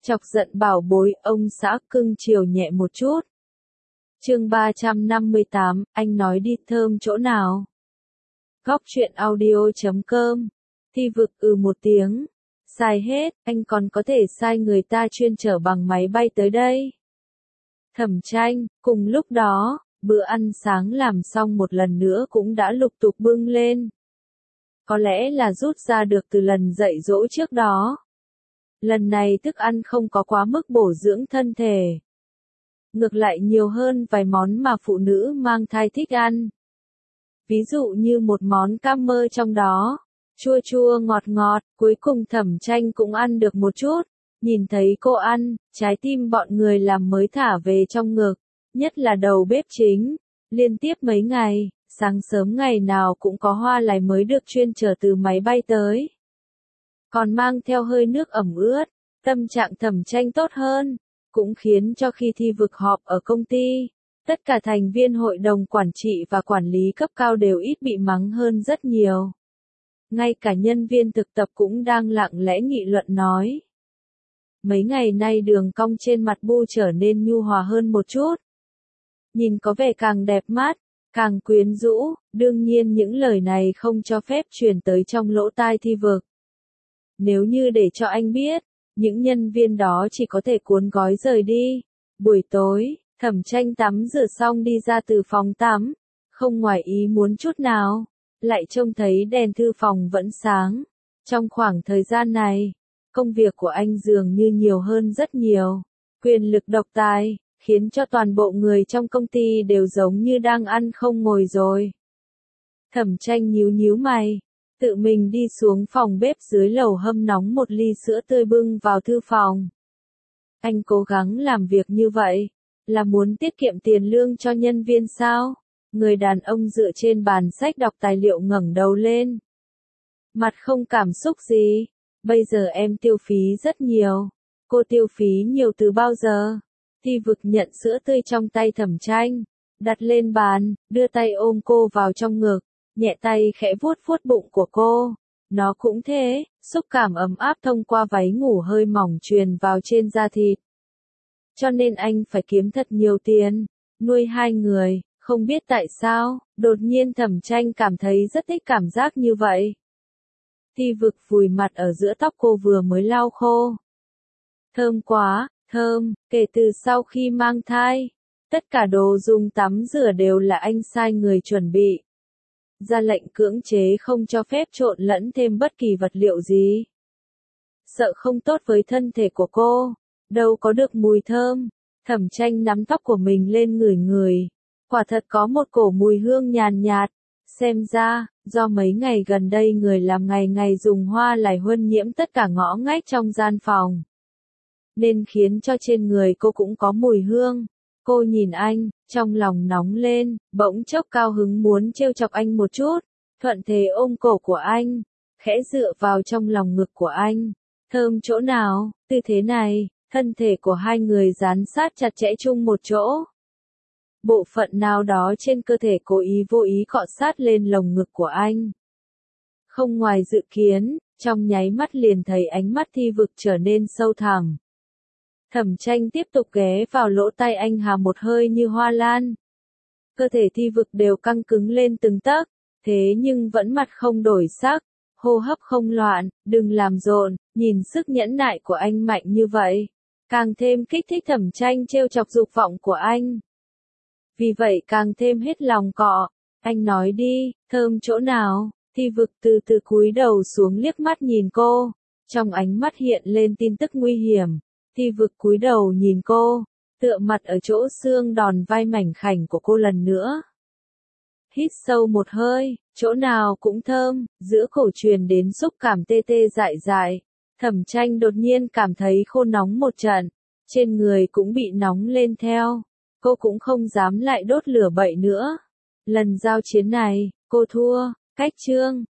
Chọc giận bảo bối, ông xã cưng chiều nhẹ một chút. Chương 358, anh nói đi thơm chỗ nào? Góc truyện audio.com. Thi vực một tiếng. Sai hết, anh còn có thể sai người ta chuyên chở bằng máy bay tới đây. Thẩm Tranh, cùng lúc đó, bữa ăn sáng làm xong một lần nữa cũng đã lục tục bưng lên. Có lẽ là rút ra được từ lần dạy dỗ trước đó. Lần này thức ăn không có quá mức bổ dưỡng thân thể. Ngược lại nhiều hơn vài món mà phụ nữ mang thai thích ăn. Ví dụ như một món cam mơ trong đó, chua chua ngọt ngọt, cuối cùng Thẩm Tranh cũng ăn được một chút. Nhìn thấy cô ăn, trái tim bọn người làm mới thả về trong ngực, nhất là đầu bếp chính. Liên tiếp mấy ngày, sáng sớm ngày nào cũng có hoa lài mới được chuyên chở từ máy bay tới. Còn mang theo hơi nước ẩm ướt, tâm trạng Thẩm Tranh tốt hơn, cũng khiến cho khi Thi Vực họp ở công ty, tất cả thành viên hội đồng quản trị và quản lý cấp cao đều ít bị mắng hơn rất nhiều. Ngay cả nhân viên thực tập cũng đang lặng lẽ nghị luận nói. Mấy ngày nay đường cong trên mặt Bu trở nên nhu hòa hơn một chút. Nhìn có vẻ càng đẹp mắt, càng quyến rũ, đương nhiên những lời này không cho phép truyền tới trong lỗ tai Thi Vực. Nếu như để cho anh biết, những nhân viên đó chỉ có thể cuốn gói rời đi. Buổi tối, Thẩm Tranh tắm rửa xong đi ra từ phòng tắm, không ngoài ý muốn chút nào, lại trông thấy đèn thư phòng vẫn sáng. Trong khoảng thời gian này, công việc của anh dường như nhiều hơn rất nhiều. Quyền lực độc tài, khiến cho toàn bộ người trong công ty đều giống như đang ăn không ngồi rồi. Thẩm Tranh nhíu nhíu mày, tự mình đi xuống phòng bếp dưới lầu hâm nóng một ly sữa tươi bưng vào thư phòng. Anh cố gắng làm việc như vậy, là muốn tiết kiệm tiền lương cho nhân viên sao? Người đàn ông dựa trên bàn sách đọc tài liệu ngẩng đầu lên. Mặt không cảm xúc gì, bây giờ em tiêu phí rất nhiều. Cô tiêu phí nhiều từ bao giờ? Thi Vực nhận sữa tươi trong tay Thẩm Tranh, đặt lên bàn, đưa tay ôm cô vào trong ngực, nhẹ tay khẽ vuốt vuốt bụng của cô. Nó cũng thế, xúc cảm ấm áp thông qua váy ngủ hơi mỏng truyền vào trên da thịt. Cho nên anh phải kiếm thật nhiều tiền, nuôi hai người, không biết tại sao, đột nhiên Thẩm Tranh cảm thấy rất thích cảm giác như vậy. Thi Vực vùi mặt ở giữa tóc cô vừa mới lau khô. Thơm quá, thơm, kể từ sau khi mang thai, tất cả đồ dùng tắm rửa đều là anh sai người chuẩn bị. Ra lệnh cưỡng chế không cho phép trộn lẫn thêm bất kỳ vật liệu gì. Sợ không tốt với thân thể của cô, đâu có được mùi thơm. Thẩm Tranh nắm tóc của mình lên ngửi ngửi, quả thật có một cổ mùi hương nhàn nhạt. Xem ra, do mấy ngày gần đây người làm ngày ngày dùng hoa lài huân nhiễm tất cả ngõ ngách trong gian phòng, nên khiến cho trên người cô cũng có mùi hương. Cô nhìn anh, trong lòng nóng lên, bỗng chốc cao hứng muốn trêu chọc anh một chút, thuận thế ôm cổ của anh, khẽ dựa vào trong lòng ngực của anh. Thơm chỗ nào? Tư thế này, thân thể của hai người dán sát chặt chẽ chung một chỗ. Bộ phận nào đó trên cơ thể cố ý vô ý cọ sát lên lồng ngực của anh. Không ngoài dự kiến, trong nháy mắt liền thấy ánh mắt Thi Vực trở nên sâu thẳm. Thẩm Tranh tiếp tục ghé vào lỗ tai anh hà một hơi như hoa lan. Cơ thể Thi Vực đều căng cứng lên từng tấc, thế nhưng vẫn mặt không đổi sắc, hô hấp không loạn, đừng làm rộn, nhìn sức nhẫn nại của anh mạnh như vậy, càng thêm kích thích Thẩm Tranh trêu chọc dục vọng của anh. Vì vậy càng thêm hết lòng cọ, anh nói đi, thơm chỗ nào? Thi Vực từ từ cúi đầu xuống liếc mắt nhìn cô, trong ánh mắt hiện lên tin tức nguy hiểm. Thi Vực cúi đầu nhìn cô, tựa mặt ở chỗ xương đòn vai mảnh khảnh của cô lần nữa. Hít sâu một hơi, chỗ nào cũng thơm, giữa cổ truyền đến xúc cảm tê tê dại dại. Thẩm Tranh đột nhiên cảm thấy khô nóng một trận, trên người cũng bị nóng lên theo. Cô cũng không dám lại đốt lửa bậy nữa. Lần giao chiến này, cô thua. Cách chương